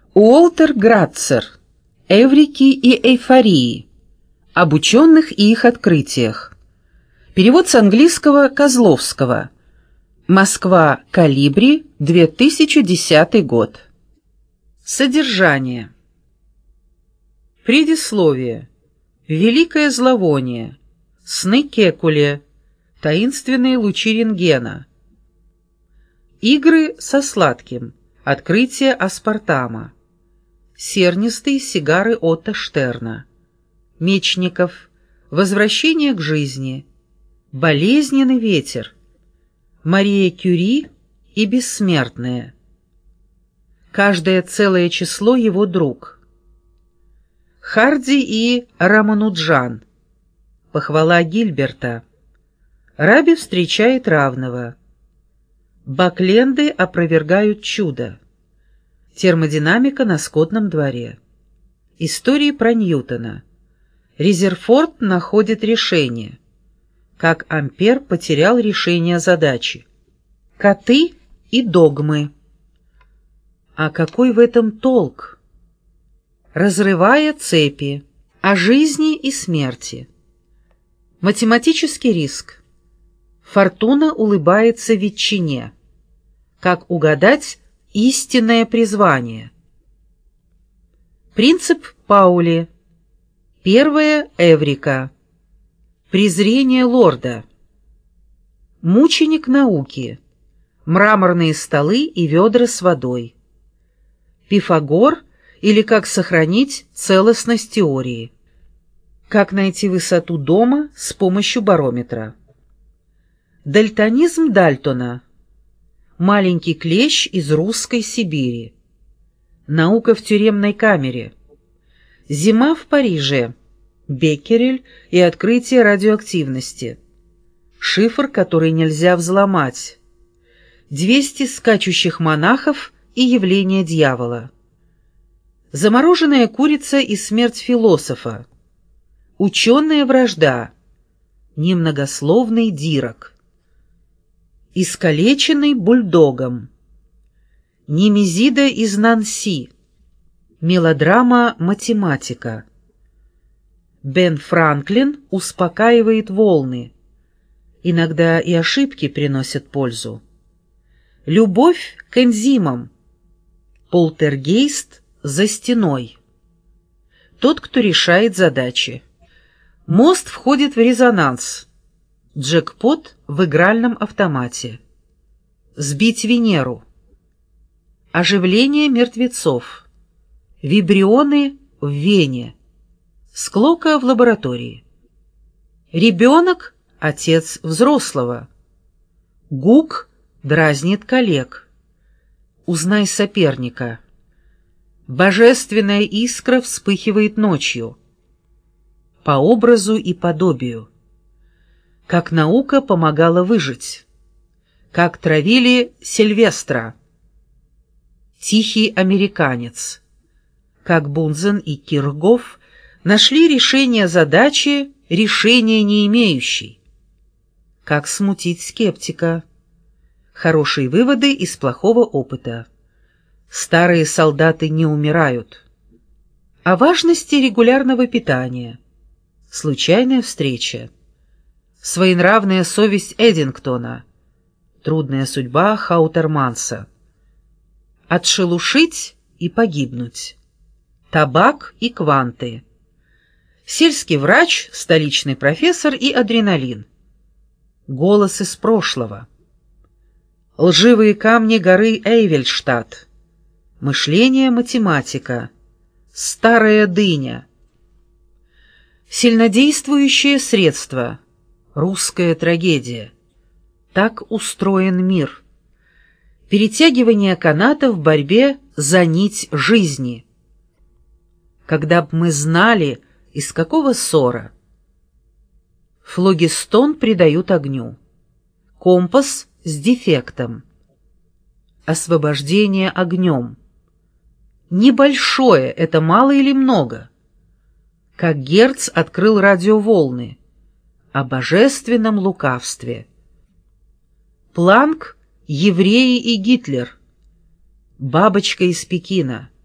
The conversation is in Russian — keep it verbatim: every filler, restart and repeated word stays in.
Уолтер Грацер. Эврики и эйфории. Об ученых и их открытиях. Перевод с английского Козловского. Москва. Колибри. две тысячи десятый год. Содержание. Предисловие. Великое зловоние. Сны Кекуле. Таинственные лучи рентгена. Игры со сладким. Открытие аспартама. Сернистые сигары Отто Штерна. Мечников. Возвращение к жизни. Болезненный ветер. Мария Кюри и бессмертные. Каждое целое число его друг. Харди и Рамануджан. Похвала Гильберта. Раби встречает равного. Бакленды опровергают чудо. Термодинамика на скотном дворе. Истории про Ньютона. Резерфорд находит решение. Как Ампер потерял решение задачи. Коты и догмы. А какой в этом толк? Разрывая цепи. О жизни и смерти. Математический риск. Фортуна улыбается ветчине. Как угадать истинное призвание. Принцип Паули. Первая Эврика. Презрение лорда. Мученик науки. Мраморные столы и ведра с водой. Пифагор или как сохранить целостность теории. Как найти высоту дома с помощью барометра. Дальтонизм Дальтона. Маленький клещ из русской Сибири. Наука в тюремной камере. Зима в Париже. Беккерель и открытие радиоактивности. Шифр, который нельзя взломать. двести скачущих монахов и явление дьявола. Замороженная курица и смерть философа. Ученая вражда. Немногословный Дирак. Искалеченный бульдогом. Немезида из Нанси. Мелодрама «Математика». Бен Франклин успокаивает волны. Иногда и ошибки приносят пользу. Любовь к энзимам. Полтергейст за стеной. Тот, кто решает задачи. Мост входит в резонанс. Джекпот в игральном автомате. Сбить Венеру. Оживление мертвецов. Вибрионы в вене. Склока в лаборатории. Ребенок – отец взрослого. Гук дразнит коллег. Узнай соперника. Божественная искра вспыхивает ночью. По образу и подобию. Как наука помогала выжить. Как травили Сильвестра. Тихий американец. Как Бунзен и Киргоф нашли решение задачи, решения не имеющей. Как смутить скептика. Хорошие выводы из плохого опыта. Старые солдаты не умирают. О важности регулярного питания. Случайная встреча. Своенравная совесть Эдингтона. Трудная судьба Хаутерманса. Отшелушить и погибнуть. Табак и кванты. Сельский врач, столичный профессор и адреналин. Голос из прошлого. Лживые камни горы Эйвельштадт. Мышление математика. Старая дыня. Сильнодействующее средство. Русская трагедия. Так устроен мир. Перетягивание каната в борьбе за нить жизни. Когда б мы знали, из какого ссора. Флогистон придают огню. Компас с дефектом. Освобождение огнем. Небольшое — это мало или много? Как Герц открыл радиоволны. О божественном лукавстве. Планк, евреи и Гитлер. Бабочка из Пекина.